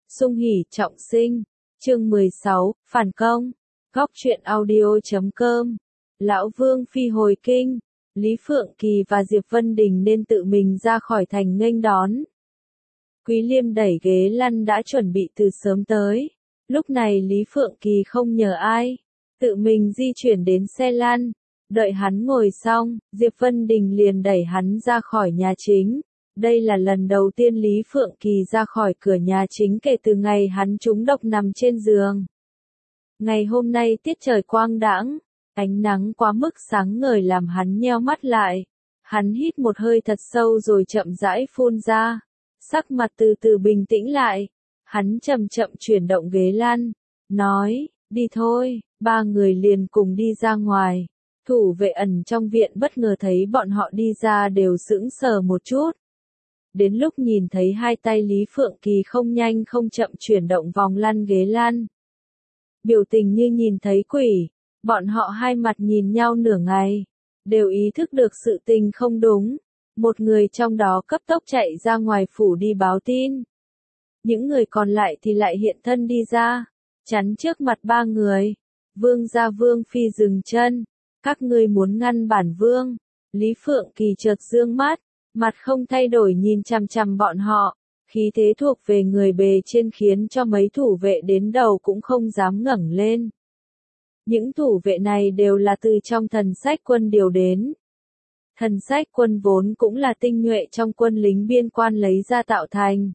Sung hỉ trọng sinh. Chương 16, phản công. Góc truyện audio.com. Lão Vương phi hồi kinh. Lý Phượng Kỳ và Diệp Vân Đình nên tự mình ra khỏi thành nghênh đón. Quý Liêm đẩy ghế lăn đã chuẩn bị từ sớm tới. Lúc này Lý Phượng Kỳ không nhờ ai, tự mình di chuyển đến xe lăn. Đợi hắn ngồi xong, Diệp Vân Đình liền đẩy hắn ra khỏi nhà chính. Đây là lần đầu tiên Lý Phượng Kỳ ra khỏi cửa nhà chính kể từ ngày hắn trúng độc nằm trên giường. Ngày hôm nay tiết trời quang đãng, ánh nắng quá mức sáng ngời làm hắn nheo mắt lại. Hắn hít một hơi thật sâu rồi chậm rãi phun ra. Sắc mặt từ từ bình tĩnh lại. Hắn chậm chậm chuyển động ghế lăn, nói, đi thôi. Ba người liền cùng đi ra ngoài. Thủ vệ ẩn trong viện bất ngờ thấy bọn họ đi ra đều sững sờ một chút. Đến lúc nhìn thấy hai tay Lý Phượng Kỳ không nhanh không chậm chuyển động vòng lăn ghế lăn. Biểu tình như nhìn thấy quỷ, bọn họ hai mặt nhìn nhau nửa ngày, đều ý thức được sự tình không đúng. Một người trong đó cấp tốc chạy ra ngoài phủ đi báo tin. Những người còn lại thì lại hiện thân đi ra, chắn trước mặt ba người. Vương gia Vương phi dừng chân, các ngươi muốn ngăn bản vương. Lý Phượng Kỳ chợt dương mắt, mặt không thay đổi nhìn chằm chằm bọn họ, khí thế thuộc về người bề trên khiến cho mấy thủ vệ đến đầu cũng không dám ngẩng lên. Những thủ vệ này đều là từ trong thần sách quân điều đến. Thần sách quân vốn cũng là tinh nhuệ trong quân lính biên quan lấy ra tạo thành.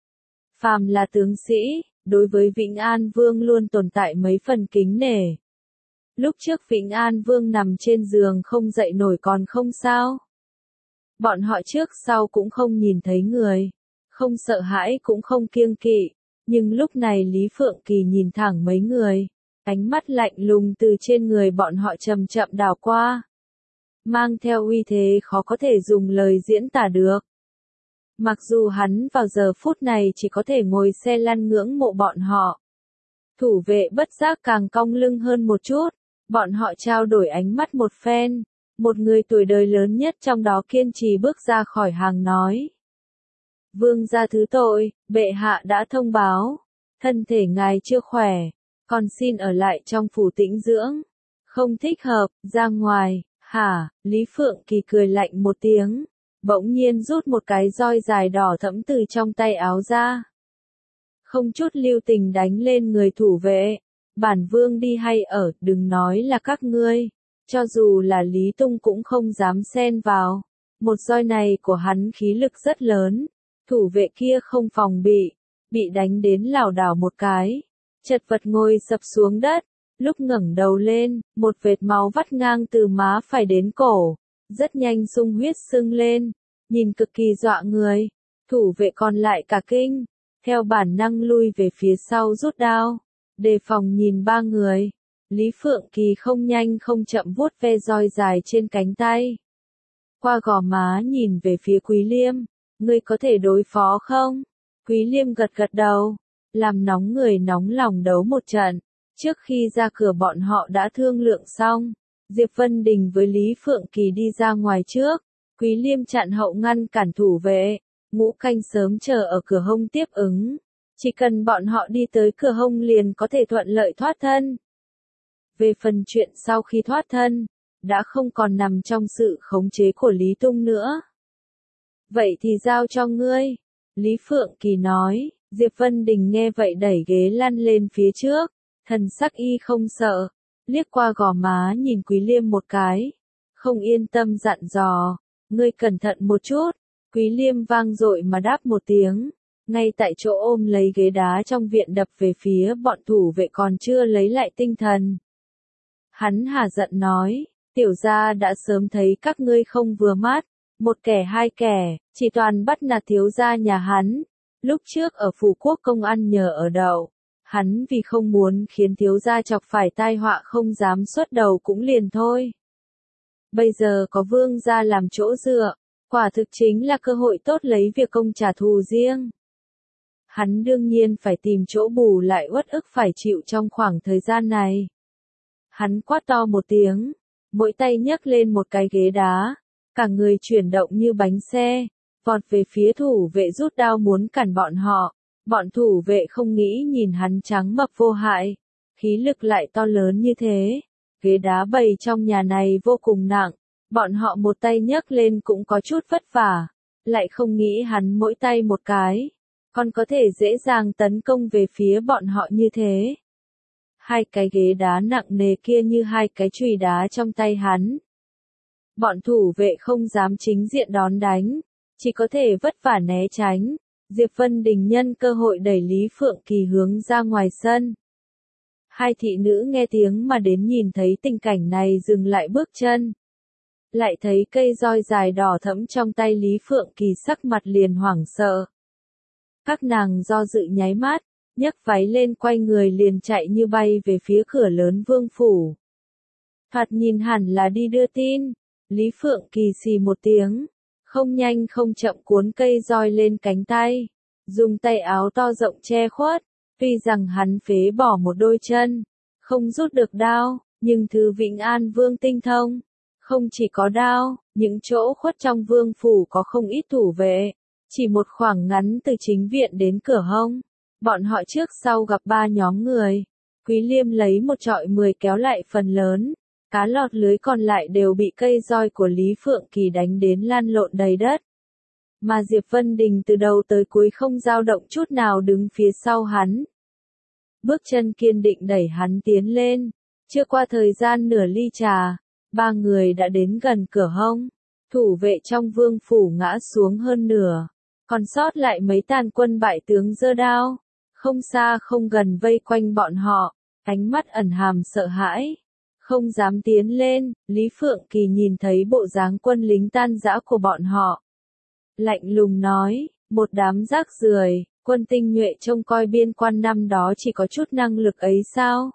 Phàm là tướng sĩ, đối với Vĩnh An Vương luôn tồn tại mấy phần kính nể. Lúc trước Vĩnh An Vương nằm trên giường không dậy nổi còn không sao. Bọn họ trước sau cũng không nhìn thấy người, không sợ hãi cũng không kiêng kỵ, nhưng lúc này Lý Phượng Kỳ nhìn thẳng mấy người, ánh mắt lạnh lùng từ trên người bọn họ chậm chậm đảo qua, mang theo uy thế khó có thể dùng lời diễn tả được. Mặc dù hắn vào giờ phút này chỉ có thể ngồi xe lăn ngưỡng mộ bọn họ. Thủ vệ bất giác càng cong lưng hơn một chút, bọn họ trao đổi ánh mắt một phen. Một người tuổi đời lớn nhất trong đó kiên trì bước ra khỏi hàng nói. Vương gia thứ tội, bệ hạ đã thông báo. Thân thể ngài chưa khỏe, còn xin ở lại trong phủ tĩnh dưỡng. Không thích hợp, ra ngoài, hả? Lý Phượng Kỳ cười lạnh một tiếng, bỗng nhiên rút một cái roi dài đỏ thẫm từ trong tay áo ra. Không chút lưu tình đánh lên người thủ vệ. Bản vương đi hay ở, đừng nói là các ngươi. Cho dù là Lý Tung cũng không dám xen vào. Một roi này của hắn khí lực rất lớn. Thủ vệ kia không phòng bị đánh đến lảo đảo một cái. Chật vật ngồi sập xuống đất. Lúc ngẩng đầu lên, một vệt máu vắt ngang từ má phải đến cổ. Rất nhanh sung huyết sưng lên. Nhìn cực kỳ dọa người. Thủ vệ còn lại cả kinh. Theo bản năng lui về phía sau rút đao. Đề phòng nhìn ba người. Lý Phượng Kỳ không nhanh không chậm vuốt ve roi dài trên cánh tay. Qua gò má nhìn về phía Quý Liêm. Ngươi có thể đối phó không? Quý Liêm gật gật đầu. Làm nóng người nóng lòng đấu một trận. Trước khi ra cửa bọn họ đã thương lượng xong. Diệp Vân Đình với Lý Phượng Kỳ đi ra ngoài trước. Quý Liêm chặn hậu ngăn cản thủ vệ. Ngũ Canh sớm chờ ở cửa hông tiếp ứng. Chỉ cần bọn họ đi tới cửa hông liền có thể thuận lợi thoát thân. Về phần chuyện sau khi thoát thân, đã không còn nằm trong sự khống chế của Lý Tung nữa. Vậy thì giao cho ngươi. Lý Phượng Kỳ nói. Diệp Vân Đình nghe vậy đẩy ghế lăn lên phía trước. Thần sắc y không sợ. Liếc qua gò má nhìn Quý Liêm một cái. Không yên tâm dặn dò. Ngươi cẩn thận một chút. Quý Liêm vang dội mà đáp một tiếng. Ngay tại chỗ ôm lấy ghế đá trong viện đập về phía bọn thủ vệ còn chưa lấy lại tinh thần. Hắn hà giận nói, tiểu gia đã sớm thấy các ngươi không vừa mắt, một kẻ hai kẻ, chỉ toàn bắt nạt thiếu gia nhà hắn. Lúc trước ở phủ quốc công ăn nhờ ở đậu, hắn vì không muốn khiến thiếu gia chọc phải tai họa không dám xuất đầu cũng liền thôi. Bây giờ có vương gia làm chỗ dựa, quả thực chính là cơ hội tốt lấy việc công trả thù riêng. Hắn đương nhiên phải tìm chỗ bù lại uất ức phải chịu trong khoảng thời gian này. Hắn quát to một tiếng, mỗi tay nhấc lên một cái ghế đá, cả người chuyển động như bánh xe, vọt về phía thủ vệ rút đao muốn cản bọn họ. Bọn thủ vệ không nghĩ nhìn hắn trắng mập vô hại, khí lực lại to lớn như thế. Ghế đá bày trong nhà này vô cùng nặng, bọn họ một tay nhấc lên cũng có chút vất vả, lại không nghĩ hắn mỗi tay một cái, còn có thể dễ dàng tấn công về phía bọn họ như thế. Hai cái ghế đá nặng nề kia như hai cái chùy đá trong tay hắn. Bọn thủ vệ không dám chính diện đón đánh, chỉ có thể vất vả né tránh. Diệp Vân Đình nhân cơ hội đẩy Lý Phượng Kỳ hướng ra ngoài sân. Hai thị nữ nghe tiếng mà đến nhìn thấy tình cảnh này dừng lại bước chân. Lại thấy cây roi dài đỏ thẫm trong tay Lý Phượng Kỳ sắc mặt liền hoảng sợ. Các nàng do dự nháy mắt, nhấc váy lên quay người liền chạy như bay về phía cửa lớn vương phủ. Thoạt nhìn hẳn là đi đưa tin, Lý Phượng Kỳ xì một tiếng, không nhanh không chậm cuốn cây roi lên cánh tay, dùng tay áo to rộng che khuất, tuy rằng hắn phế bỏ một đôi chân, không rút được đao, nhưng thứ Vĩnh An Vương tinh thông, không chỉ có đao, những chỗ khuất trong vương phủ có không ít thủ vệ, chỉ một khoảng ngắn từ chính viện đến cửa hông. Bọn họ trước sau gặp ba nhóm người. Quý Liêm lấy một chọi 10 kéo lại phần lớn. Cá lọt lưới còn lại đều bị cây roi của Lý Phượng Kỳ đánh đến lăn lộn đầy đất. Mà Diệp Vân Đình từ đầu tới cuối không dao động chút nào đứng phía sau hắn. Bước chân kiên định đẩy hắn tiến lên. Chưa qua thời gian nửa ly trà, ba người đã đến gần cửa hông. Thủ vệ trong vương phủ ngã xuống hơn nửa. Còn sót lại mấy tàn quân bại tướng giơ đao. Không xa không gần vây quanh bọn họ, ánh mắt ẩn hàm sợ hãi, không dám tiến lên. Lý Phượng Kỳ nhìn thấy bộ dáng quân lính tan rã của bọn họ, lạnh lùng nói, một đám rác rưởi, quân tinh nhuệ trông coi biên quan năm đó chỉ có chút năng lực ấy sao?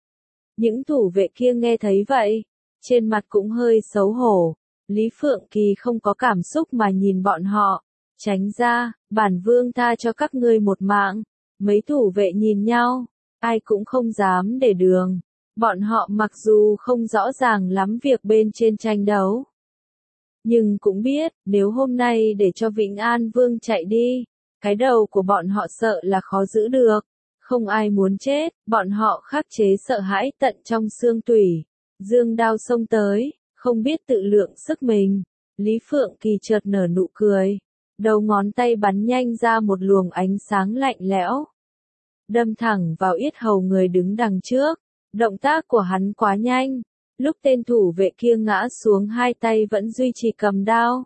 Những thủ vệ kia nghe thấy vậy, trên mặt cũng hơi xấu hổ. Lý Phượng Kỳ không có cảm xúc mà nhìn bọn họ, tránh ra, bản vương tha cho các ngươi một mạng. Mấy thủ vệ nhìn nhau, ai cũng không dám để đường. Bọn họ mặc dù không rõ ràng lắm việc bên trên tranh đấu, nhưng cũng biết, nếu hôm nay để cho Vĩnh An Vương chạy đi, cái đầu của bọn họ sợ là khó giữ được. Không ai muốn chết, bọn họ khắc chế sợ hãi tận trong xương tủy. Dương đao xông tới, không biết tự lượng sức mình. Lý Phượng Kỳ chợt nở nụ cười. Đầu ngón tay bắn nhanh ra một luồng ánh sáng lạnh lẽo, đâm thẳng vào yết hầu người đứng đằng trước. Động tác của hắn quá nhanh, lúc tên thủ vệ kia ngã xuống hai tay vẫn duy trì cầm đao.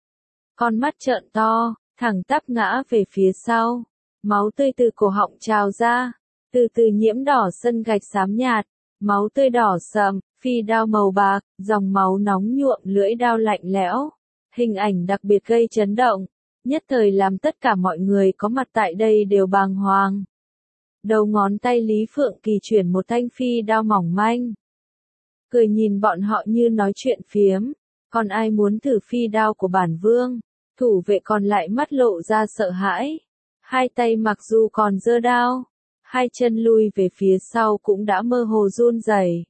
Con mắt trợn to, thẳng tắp ngã về phía sau, máu tươi từ cổ họng trào ra, từ từ nhiễm đỏ sân gạch xám nhạt, máu tươi đỏ sậm, phi đao màu bạc, dòng máu nóng nhuộm lưỡi đao lạnh lẽo. Hình ảnh đặc biệt gây chấn động, nhất thời làm tất cả mọi người có mặt tại đây đều bàng hoàng. Đầu ngón tay Lý Phượng Kỳ chuyển một thanh phi đao mỏng manh, cười nhìn bọn họ như nói chuyện phiếm. Còn ai muốn thử phi đao của bản vương? Thủ vệ còn lại mắt lộ ra sợ hãi, hai tay mặc dù còn giơ đao, hai chân lui về phía sau cũng đã mơ hồ run rẩy.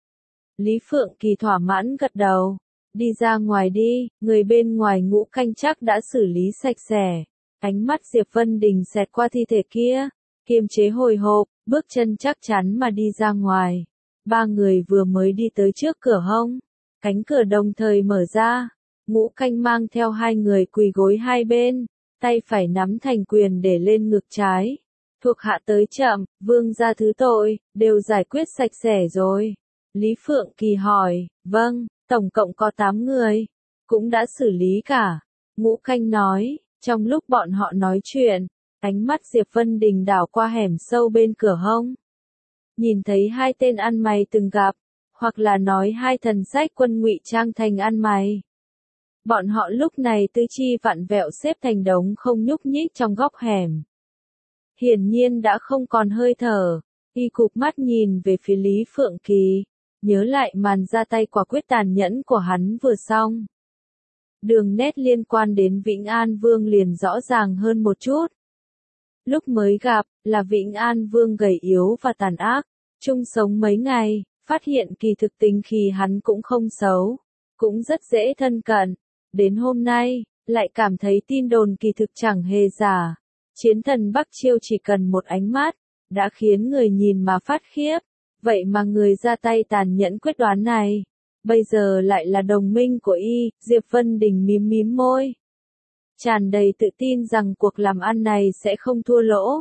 Lý Phượng Kỳ thỏa mãn gật đầu, đi ra ngoài đi, người bên ngoài Ngũ Canh chắc đã xử lý sạch sẽ. Ánh mắt Diệp Vân Đình xẹt qua thi thể kia, kiềm chế hồi hộp, bước chân chắc chắn mà đi ra ngoài. Ba người vừa mới đi tới trước cửa hông, cánh cửa đồng thời mở ra. Ngũ Canh mang theo hai người quỳ gối hai bên, tay phải nắm thành quyền để lên ngực trái. Thuộc hạ tới chậm, vương gia thứ tội, đều giải quyết sạch sẽ rồi. Lý Phượng Kỳ hỏi, vâng, tổng cộng có 8 người, cũng đã xử lý cả. Ngũ Canh nói, trong lúc bọn họ nói chuyện, ánh mắt Diệp Vân Đình đảo qua hẻm sâu bên cửa hông. Nhìn thấy hai tên ăn mày từng gặp, hoặc là nói hai thần sách quân ngụy trang thành ăn mày. Bọn họ lúc này tư chi vặn vẹo xếp thành đống không nhúc nhích trong góc hẻm. Hiển nhiên đã không còn hơi thở, y cụp mắt nhìn về phía Lý Phượng Kỳ, nhớ lại màn ra tay quả quyết tàn nhẫn của hắn vừa xong. Đường nét liên quan đến Vĩnh An Vương liền rõ ràng hơn một chút. Lúc mới gặp, là Vĩnh An Vương gầy yếu và tàn ác, chung sống mấy ngày, phát hiện kỳ thực tính khi hắn cũng không xấu, cũng rất dễ thân cận. Đến hôm nay, lại cảm thấy tin đồn kỳ thực chẳng hề giả. Chiến thần Bắc Chiêu chỉ cần một ánh mắt, đã khiến người nhìn mà phát khiếp. Vậy mà người ra tay tàn nhẫn quyết đoán này, bây giờ lại là đồng minh của y. Diệp Vân Đình mím mím môi, tràn đầy tự tin rằng cuộc làm ăn này sẽ không thua lỗ.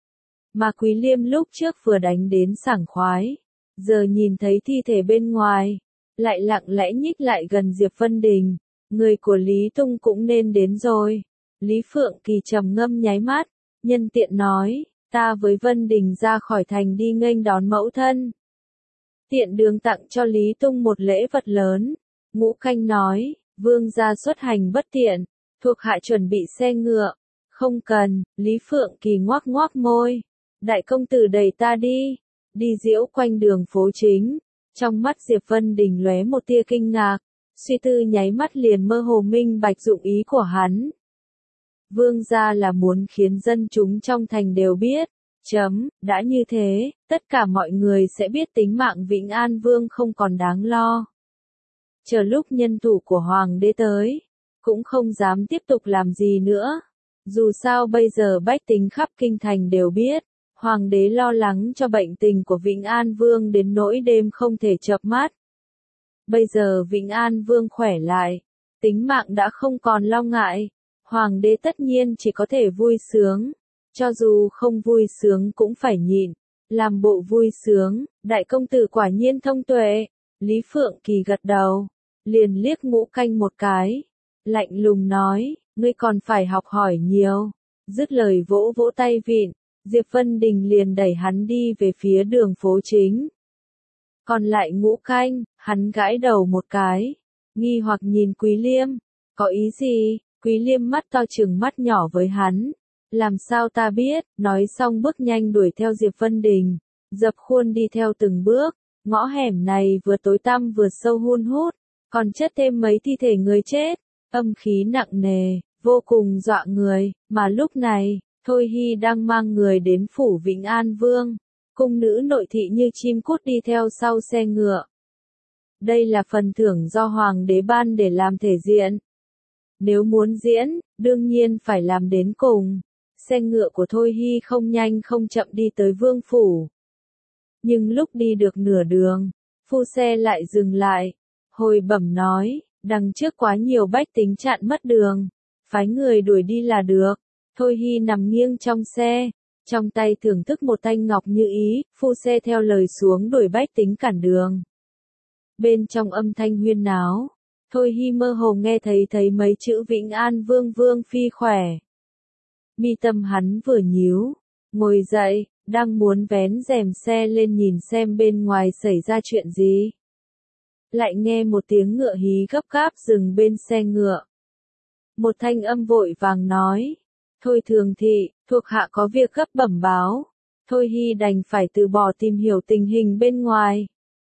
Mà Quý Liêm lúc trước vừa đánh đến sảng khoái, giờ nhìn thấy thi thể bên ngoài, lại lặng lẽ nhích lại gần Diệp Vân Đình. Người của Lý Tung cũng nên đến rồi. Lý Phượng Kỳ trầm ngâm nháy mắt, nhân tiện nói, ta với Vân Đình ra khỏi thành đi nghênh đón mẫu thân. Tiện đường tặng cho Lý Tung một lễ vật lớn. Ngũ Canh nói, vương gia xuất hành bất tiện, thuộc hạ chuẩn bị xe ngựa. Không cần. Lý Phượng Kỳ ngoác ngoác môi. Đại công tử đẩy ta đi. Đi diễu quanh đường phố chính. Trong mắt Diệp Vân Đình lóe một tia kinh ngạc, suy tư nháy mắt liền mơ hồ minh bạch dụng ý của hắn. Vương gia là muốn khiến dân chúng trong thành đều biết. Đã như thế, tất cả mọi người sẽ biết tính mạng Vĩnh An Vương không còn đáng lo. Chờ lúc nhân thủ của Hoàng đế tới, cũng không dám tiếp tục làm gì nữa. Dù sao bây giờ bách tính khắp kinh thành đều biết, Hoàng đế lo lắng cho bệnh tình của Vĩnh An Vương đến nỗi đêm không thể chợp mắt. Bây giờ Vĩnh An Vương khỏe lại, tính mạng đã không còn lo ngại, Hoàng đế tất nhiên chỉ có thể vui sướng. Cho dù không vui sướng cũng phải nhịn, làm bộ vui sướng. Đại công tử quả nhiên thông tuệ. Lý Phượng Kỳ gật đầu, liền liếc Ngũ Canh một cái, lạnh lùng nói, ngươi còn phải học hỏi nhiều. Dứt lời vỗ vỗ tay vịn, Diệp Vân Đình liền đẩy hắn đi về phía đường phố chính. Còn lại Ngũ Canh, hắn gãi đầu một cái, nghi hoặc nhìn Quý Liêm, có ý gì? Quý Liêm mắt to trừng mắt nhỏ với hắn. Làm sao ta biết? Nói xong bước nhanh đuổi theo Diệp Vân Đình, dập khuôn đi theo từng bước. Ngõ hẻm này vừa tối tăm vừa sâu hun hút, còn chất thêm mấy thi thể người chết, âm khí nặng nề, vô cùng dọa người. Mà lúc này, Thôi Hy đang mang người đến phủ Vĩnh An Vương, cung nữ nội thị như chim cút đi theo sau xe ngựa. Đây là phần thưởng do Hoàng đế ban để làm thể diện. Nếu muốn diễn, đương nhiên phải làm đến cùng. Xe ngựa của Thôi Hy không nhanh không chậm đi tới vương phủ. Nhưng lúc đi được nửa đường, phu xe lại dừng lại, hồi bẩm nói, đằng trước quá nhiều bách tính chặn mất đường, phái người đuổi đi là được. Thôi Hy nằm nghiêng trong xe, trong tay thưởng thức một thanh ngọc như ý, phu xe theo lời xuống đuổi bách tính cản đường. Bên trong âm thanh huyên náo, Thôi Hy mơ hồ nghe thấy mấy chữ Vĩnh An Vương Vương phi khỏe. Mi tâm hắn vừa nhíu, ngồi dậy, đang muốn vén rèm xe lên nhìn xem bên ngoài xảy ra chuyện gì. Lại nghe một tiếng ngựa hí gấp gáp dừng bên xe ngựa. Một thanh âm vội vàng nói, Thôi thường thị, thuộc hạ có việc gấp bẩm báo. Thôi Hy đành phải từ bỏ tìm hiểu tình hình bên ngoài.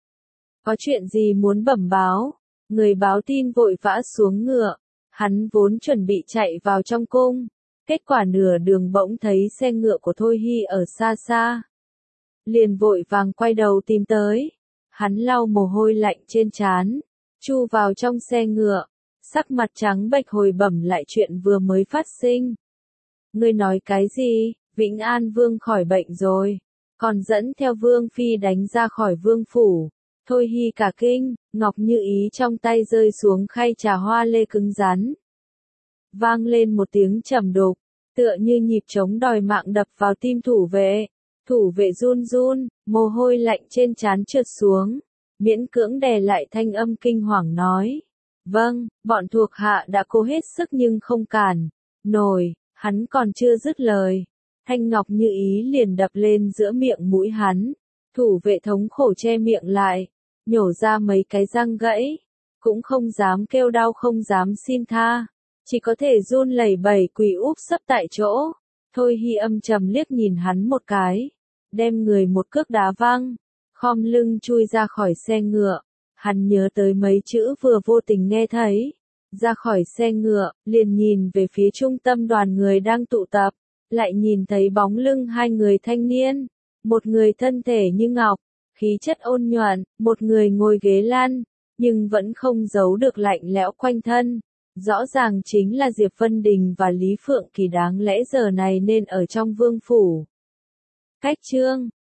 Có chuyện gì muốn bẩm báo? Người báo tin vội vã xuống ngựa, hắn vốn chuẩn bị chạy vào trong cung. Kết quả nửa đường bỗng thấy xe ngựa của Thôi Hy ở xa xa. Liền vội vàng quay đầu tìm tới. Hắn lau mồ hôi lạnh trên trán, chu vào trong xe ngựa, sắc mặt trắng bệch hồi bẩm lại chuyện vừa mới phát sinh. Ngươi nói cái gì? Vĩnh An Vương khỏi bệnh rồi, còn dẫn theo Vương Phi đánh ra khỏi vương phủ. Thôi Hy cả kinh, ngọc như ý trong tay rơi xuống khay trà hoa lê cứng rắn. Vang lên một tiếng trầm đục, tựa như nhịp trống đòi mạng đập vào tim thủ vệ. Thủ vệ run run, mồ hôi lạnh trên trán trượt xuống, miễn cưỡng đè lại thanh âm kinh hoàng nói. Vâng, bọn thuộc hạ đã cố hết sức nhưng không cản nổi. Hắn còn chưa dứt lời, thanh ngọc như ý liền đập lên giữa miệng mũi hắn. Thủ vệ thống khổ che miệng lại, nhổ ra mấy cái răng gãy, cũng không dám kêu đau không dám xin tha, chỉ có thể run lẩy bẩy quỳ úp sấp tại chỗ. Thôi Hy âm trầm liếc nhìn hắn một cái, đem người một cước đá văng, khom lưng chui ra khỏi xe ngựa. Hắn nhớ tới mấy chữ vừa vô tình nghe thấy. Ra khỏi xe ngựa, liền nhìn về phía trung tâm đoàn người đang tụ tập, lại nhìn thấy bóng lưng hai người thanh niên, một người thân thể như ngọc, khí chất ôn nhuận, một người ngồi ghế lăn, nhưng vẫn không giấu được lạnh lẽo quanh thân. Rõ ràng chính là Diệp Vân Đình và Lý Phượng Kỳ đáng lẽ giờ này nên ở trong vương phủ. Cách chương